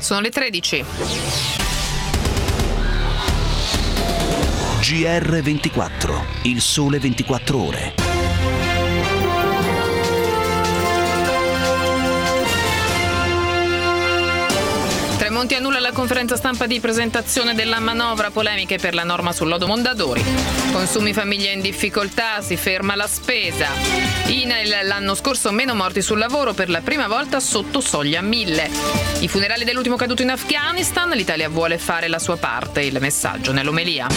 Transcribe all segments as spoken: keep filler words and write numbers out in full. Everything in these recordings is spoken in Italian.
Sono le tredici. G R ventiquattro, il sole ventiquattro ore. Tremonti annulla la conferenza stampa di presentazione della manovra, polemiche per la norma sul lodo Mondadori. Consumi famiglie in difficoltà, si ferma la spesa. I N A I L l'anno scorso meno morti sul lavoro, per la prima volta sotto soglia mille. I funerali dell'ultimo caduto in Afghanistan, l'Italia vuole fare la sua parte, il messaggio nell'omelia.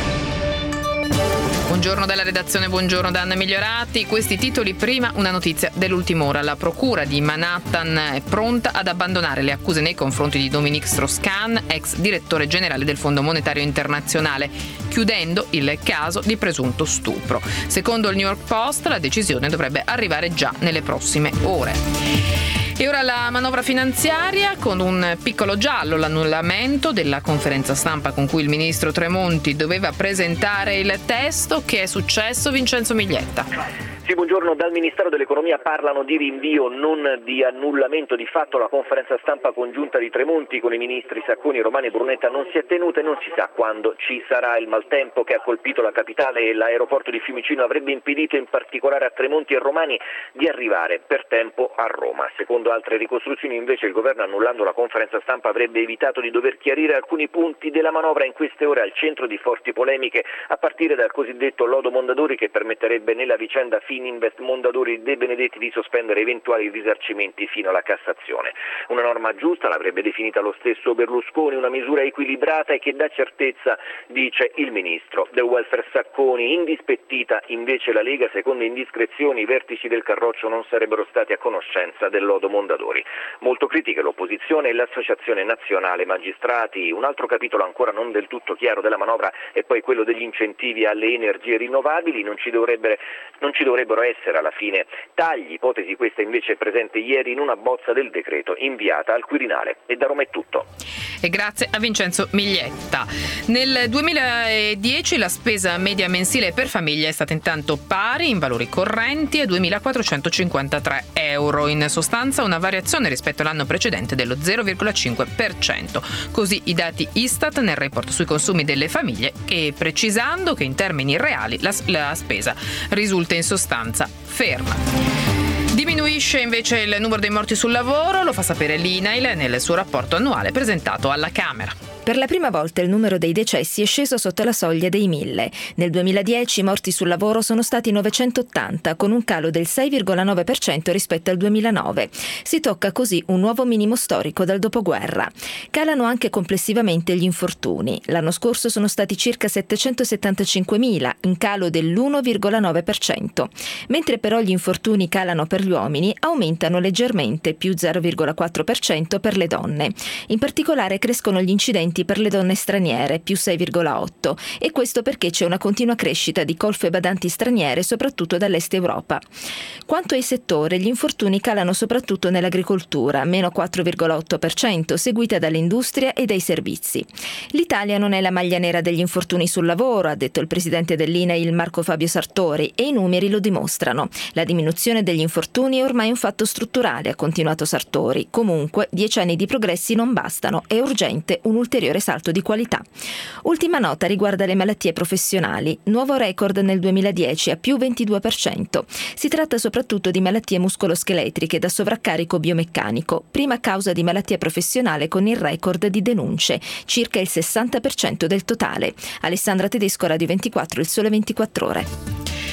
Buongiorno dalla redazione, buongiorno da Anna Migliorati. Questi titoli, prima una notizia dell'ultima ora. La procura di Manhattan è pronta ad abbandonare le accuse nei confronti di Dominique Strauss-Kahn, ex direttore generale del Fondo Monetario Internazionale, chiudendo il caso di presunto stupro. Secondo il New York Post, la decisione dovrebbe arrivare già nelle prossime ore. E ora la manovra finanziaria, con un piccolo giallo, l'annullamento della conferenza stampa con cui il ministro Tremonti doveva presentare il testo. Che è successo, Vincenzo Miglietta? Sì, buongiorno. Dal Ministero dell'Economia parlano di rinvio, non di annullamento. Di fatto la conferenza stampa congiunta di Tremonti con i ministri Sacconi, Romani e Brunetta non si è tenuta e non si sa quando ci sarà. Il maltempo che ha colpito la capitale e l'aeroporto di Fiumicino avrebbe impedito in particolare a Tremonti e Romani di arrivare per tempo a Roma. Secondo altre ricostruzioni, invece, il governo, annullando la conferenza stampa, avrebbe evitato di dover chiarire alcuni punti della manovra, in queste ore al centro di forti polemiche, a partire dal cosiddetto lodo Mondadori, che permetterebbe nella vicenda Fininvest Mondadori De Benedetti di sospendere eventuali risarcimenti fino alla Cassazione. Una norma giusta, l'avrebbe definita lo stesso Berlusconi, una misura equilibrata e che dà certezza, dice il ministro del welfare Sacconi. Indispettita invece la Lega, secondo indiscrezioni i vertici del Carroccio non sarebbero stati a conoscenza del lodo Mondadori. Molto critiche l'opposizione e l'Associazione Nazionale Magistrati. Un altro capitolo ancora non del tutto chiaro della manovra è poi quello degli incentivi alle energie rinnovabili. Non ci dovrebbero, non ci dovrebbero essere alla fine tagli, ipotesi questa invece presente ieri in una bozza del decreto inviata al Quirinale. E da Roma è tutto. E grazie a Vincenzo Miglietta. Nel duemiladieci la spesa media mensile per famiglia è stata intanto pari in valori correnti a duemilaquattrocentocinquantatré euro, in sostanza una variazione rispetto all'anno precedente dello zero virgola cinque per cento. Così i dati Istat nel report sui consumi delle famiglie, e precisando che in termini reali la, la spesa risulta in sostanza ferma. Diminuisce invece il numero dei morti sul lavoro, lo fa sapere l'I N A I L nel suo rapporto annuale presentato alla Camera. Per la prima volta il numero dei decessi è sceso sotto la soglia dei mille. Nel duemiladieci i morti sul lavoro sono stati novecentottanta, con un calo del sei virgola nove per cento rispetto al duemilanove. Si tocca così un nuovo minimo storico dal dopoguerra. Calano anche complessivamente gli infortuni. L'anno scorso sono stati circa settecentosettantacinquemila, in calo dell'uno virgola nove per cento. Mentre però gli infortuni calano per gli uomini, aumentano leggermente, più zero virgola quattro per cento per le donne. In particolare crescono gli incidenti per le donne straniere, più sei virgola otto, e questo perché c'è una continua crescita di colf e badanti straniere, soprattutto dall'est Europa. Quanto ai settori, gli infortuni calano soprattutto nell'agricoltura, meno quattro virgola otto per cento, seguita dall'industria e dai servizi. L'Italia non è la maglia nera degli infortuni sul lavoro, ha detto il presidente dell'I N A I L Marco Fabio Sartori, e i numeri lo dimostrano. La diminuzione degli infortuni è ormai un fatto strutturale, ha continuato Sartori. Comunque, dieci anni di progressi non bastano, è urgente un ulteriore salto di qualità. Ultima nota riguarda le malattie professionali. Nuovo record nel duemiladieci a più ventidue per cento. Si tratta soprattutto di malattie muscoloscheletriche da sovraccarico biomeccanico, prima causa di malattia professionale con il record di denunce, circa il sessanta per cento del totale. Alessandra Tedesco, Radio ventiquattro, il sole ventiquattro ore.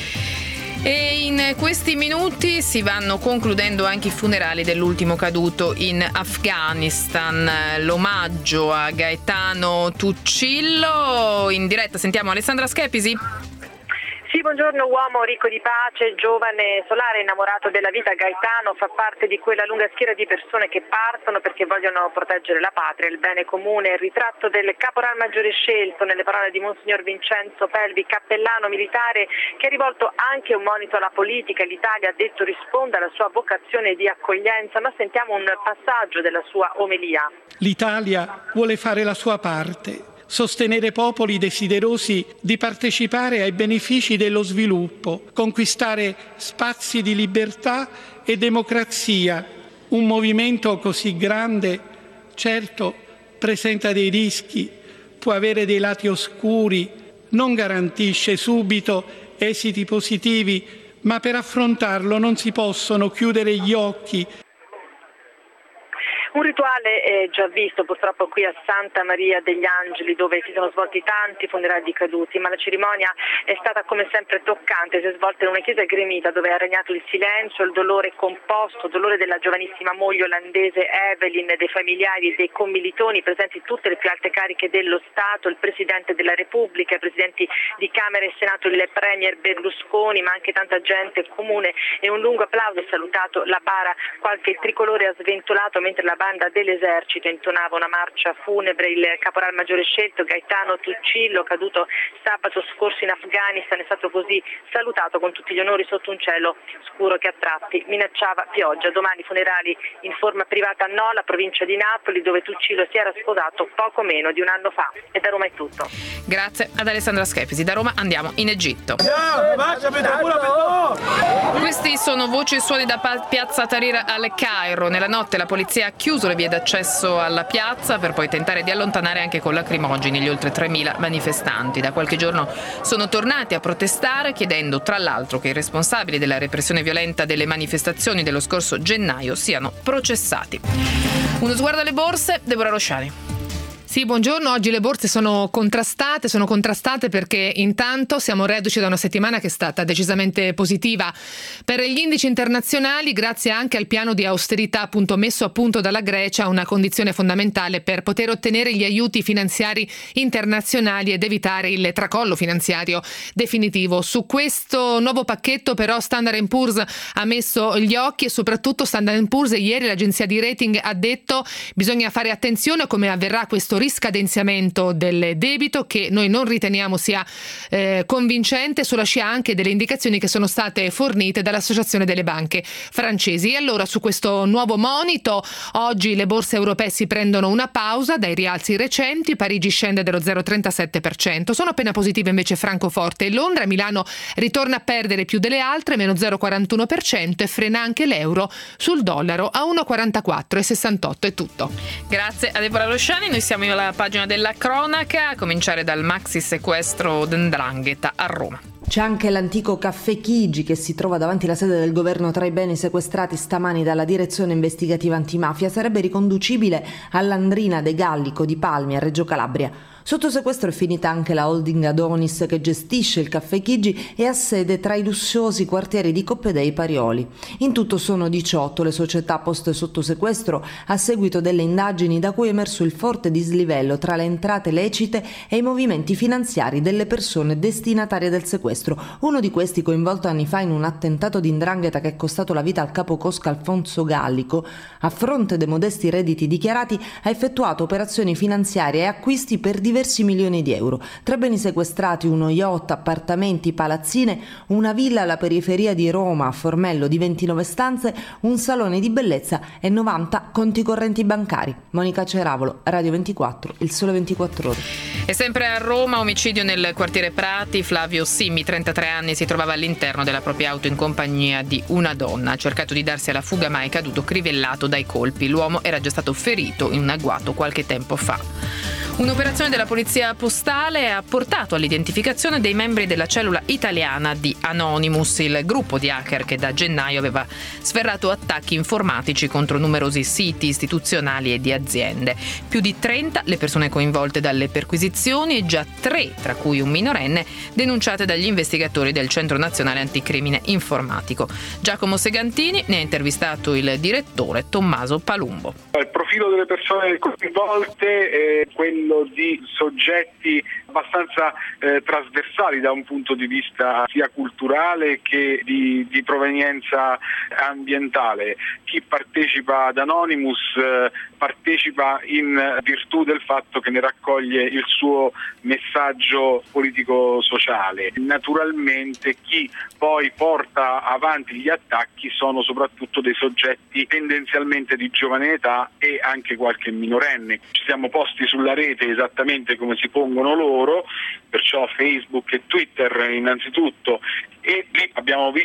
E in questi minuti si vanno concludendo anche i funerali dell'ultimo caduto in Afghanistan. L'omaggio a Gaetano Tuccillo. In diretta sentiamo Alessandra Schepisi. Sì, buongiorno. Uomo ricco di pace, giovane, solare, innamorato della vita, Gaetano fa parte di quella lunga schiera di persone che partono perché vogliono proteggere la patria, il bene comune. Il ritratto del caporal maggiore scelto nelle parole di Monsignor Vincenzo Pelvi, cappellano militare, che ha rivolto anche un monito alla politica. L'Italia, ha detto, risponde alla sua vocazione di accoglienza, ma sentiamo un passaggio della sua omelia. L'Italia vuole fare la sua parte, sostenere popoli desiderosi di partecipare ai benefici dello sviluppo, conquistare spazi di libertà e democrazia. Un movimento così grande Certo, presenta dei rischi, può avere dei lati oscuri, non garantisce subito esiti positivi, ma per affrontarlo non si possono chiudere gli occhi. Un rituale eh, già visto purtroppo qui a Santa Maria degli Angeli, dove si sono svolti tanti funerali di caduti, ma la cerimonia è stata come sempre toccante. Si è svolta in una chiesa gremita dove ha regnato il silenzio, il dolore composto, dolore della giovanissima moglie olandese Evelyn, dei familiari, dei commilitoni presenti tutte le più alte cariche dello Stato, il Presidente della Repubblica, i Presidenti di Camera e Senato, il Premier Berlusconi, ma anche tanta gente comune, e un lungo applauso. Ha salutato la bara, qualche tricolore ha sventolato mentre la banda dell'esercito intonava una marcia funebre. Il caporal maggiore scelto Gaetano Tuccillo, caduto sabato scorso in Afghanistan, è stato così salutato con tutti gli onori sotto un cielo scuro che a tratti minacciava pioggia. Domani funerali in forma privata a Nola, provincia di Napoli, dove Tuccillo si era sposato poco meno di un anno fa. E da Roma è tutto. Grazie ad Alessandra Schepisi. Da Roma andiamo in Egitto. Questi sono voci e suoni da piazza Tahrir al Cairo. Nella notte la polizia ha chiuso le vie d'accesso alla piazza per poi tentare di allontanare anche con lacrimogeni gli oltre tremila manifestanti. Da qualche giorno sono tornati a protestare, chiedendo tra l'altro che i responsabili della repressione violenta delle manifestazioni dello scorso gennaio siano processati. Uno sguardo alle borse, Deborah Rosciani. Sì, buongiorno. Oggi le borse sono contrastate, sono contrastate perché intanto siamo reduci da una settimana che è stata decisamente positiva per gli indici internazionali, grazie anche al piano di austerità appunto messo a punto dalla Grecia, una condizione fondamentale per poter ottenere gli aiuti finanziari internazionali ed evitare il tracollo finanziario definitivo. Su questo nuovo pacchetto però Standard and Poor's ha messo gli occhi, e soprattutto Standard and Poor's ieri, l'agenzia di rating, ha detto bisogna fare attenzione a come avverrà questo riscadenziamento del debito, che noi non riteniamo sia eh, convincente, sulla scia anche delle indicazioni che sono state fornite dall'Associazione delle banche francesi. E allora su questo nuovo monito oggi le borse europee si prendono una pausa dai rialzi recenti. Parigi scende dello zero virgola trentasette per cento, sono appena positive invece Francoforte e Londra. Milano ritorna a perdere più delle altre, meno zero virgola quarantuno per cento, e frena anche l'euro sul dollaro a uno virgola quarantaquattro e sessantotto. È tutto. Grazie a Deborah Rosciani. Noi siamo alla pagina della cronaca, a cominciare dal maxi sequestro d'Ndrangheta a Roma. C'è anche l'antico Caffè Chigi che si trova davanti alla sede del governo tra i beni sequestrati stamani dalla direzione investigativa antimafia. Sarebbe riconducibile all'Andrina De Gallico di Palmi a Reggio Calabria. Sotto sequestro è finita anche la holding Adonis che gestisce il Caffè Chigi e ha sede tra i lussuosi quartieri di Coppedei Parioli. In tutto sono diciotto le società poste sotto sequestro a seguito delle indagini da cui è emerso il forte dislivello tra le entrate lecite e i movimenti finanziari delle persone destinatarie del sequestro. Uno di questi, coinvolto anni fa in un attentato di 'ndrangheta che è costato la vita al capo cosca Alfonso Gallico, a fronte dei modesti redditi dichiarati ha effettuato operazioni finanziarie e acquisti per diversi milioni di euro. Tra beni sequestrati uno yacht, appartamenti, palazzine, una villa alla periferia di Roma a Formello di ventinove stanze, un salone di bellezza e novanta conti correnti bancari. Monica Ceravolo, Radio ventiquattro, Il Sole ventiquattro Ore. E sempre a Roma, omicidio nel quartiere Prati. Flavio Simmi, trentatré anni, si trovava all'interno della propria auto in compagnia di una donna. Ha cercato di darsi alla fuga ma è caduto crivellato dai colpi. L'uomo era già stato ferito in un agguato qualche tempo fa. Un'operazione della polizia postale ha portato all'identificazione dei membri della cellula italiana di Anonymous, il gruppo di hacker che da gennaio aveva sferrato attacchi informatici contro numerosi siti istituzionali e di aziende. Più di trenta le persone coinvolte dalle perquisizioni e già tre, tra cui un minorenne, denunciate dagli investigatori del Centro Nazionale Anticrimine Informatico. Giacomo Segantini ne ha intervistato il direttore Tommaso Palumbo. Il profilo delle persone coinvolte è quello di soggetti abbastanza eh, trasversali da un punto di vista sia culturale che di, di provenienza ambientale. Chi partecipa ad Anonymous eh, partecipa in virtù del fatto che ne raccoglie il suo messaggio politico-sociale. Naturalmente chi poi porta avanti gli attacchi sono soprattutto dei soggetti tendenzialmente di giovane età e anche qualche minorenne. Ci siamo posti sulla rete esattamente come si pongono loro, perciò Facebook e Twitter innanzitutto, e lì abbiamo visto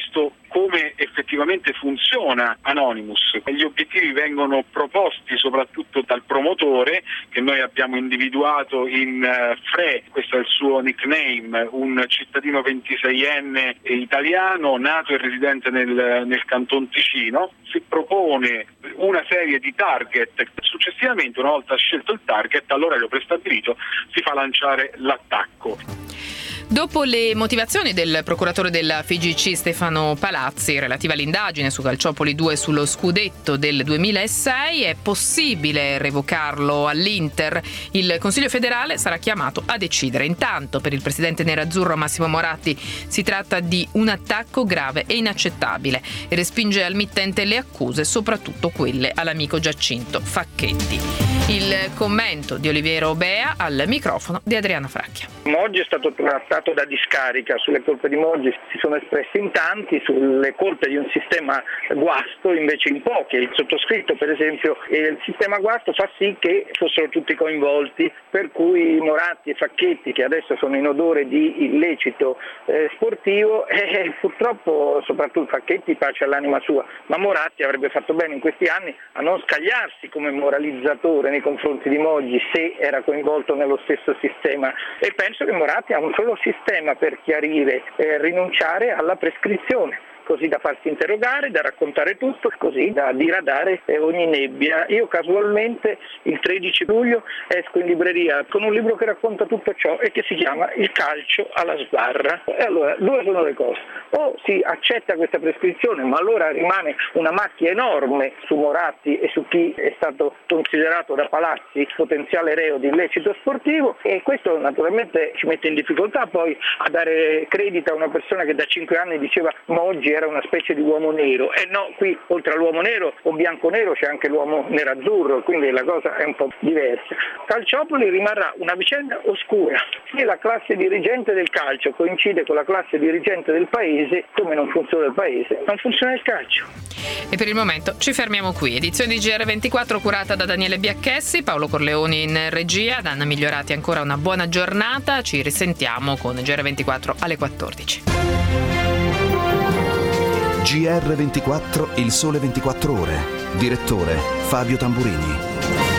come effettivamente funziona Anonymous. Gli obiettivi vengono proposti soprattutto dal promotore, che noi abbiamo individuato in uh, Fre, questo è il suo nickname, un cittadino ventiseienne italiano, nato e residente nel, nel Canton Ticino. Si propone una serie di target, successivamente una volta scelto il target, all'orario prestabilito si fa lanciare l'attacco. Dopo le motivazioni del procuratore della F I G C Stefano Palazzi relativa all'indagine su Calciopoli due sullo scudetto del duemilasei, è possibile revocarlo all'Inter. Il Consiglio federale sarà chiamato a decidere. Intanto per il presidente nerazzurro Massimo Moratti si tratta di un attacco grave e inaccettabile e respinge al mittente le accuse, soprattutto quelle all'amico Giacinto Facchetti. Il commento di Oliviero Bea al microfono di Adriana Fracchia. Moggi è stato trattato da discarica, sulle colpe di Moggi si sono espressi in tanti, sulle colpe di un sistema guasto invece in pochi. Il sottoscritto per esempio, e il sistema guasto fa sì che fossero tutti coinvolti, per cui Moratti e Facchetti, che adesso sono in odore di illecito eh, sportivo, eh, purtroppo soprattutto Facchetti, pace all'anima sua, ma Moratti avrebbe fatto bene in questi anni a non scagliarsi come moralizzatore nei confronti di Moggi se era coinvolto nello stesso sistema, e penso che Moratti ha un solo sistema per chiarire, eh, rinunciare alla prescrizione, così da farsi interrogare, da raccontare tutto, così da diradare ogni nebbia. Io casualmente il tredici luglio esco in libreria con un libro che racconta tutto ciò e che si chiama Il calcio alla sbarra. E allora, due sono le cose: o si accetta questa prescrizione, ma allora rimane una macchia enorme su Moratti e su chi è stato considerato da Palazzi potenziale reo di illecito sportivo, e questo naturalmente ci mette in difficoltà poi a dare credito a una persona che da cinque anni diceva Moggi era una specie di uomo nero. E no, qui oltre all'uomo nero o bianco-nero c'è anche l'uomo nerazzurro, quindi la cosa è un po' diversa. Calciopoli rimarrà una vicenda oscura. Se la classe dirigente del calcio coincide con la classe dirigente del paese, come non funziona il paese, non funziona il calcio. E per il momento ci fermiamo qui. Edizione di G R ventiquattro curata da Daniele Biacchessi, Paolo Corleoni in regia, ad Anna Migliorati ancora una buona giornata. Ci risentiamo con G R ventiquattro alle quattordici. G R ventiquattro, il sole ventiquattro ore. Direttore Fabio Tamburini.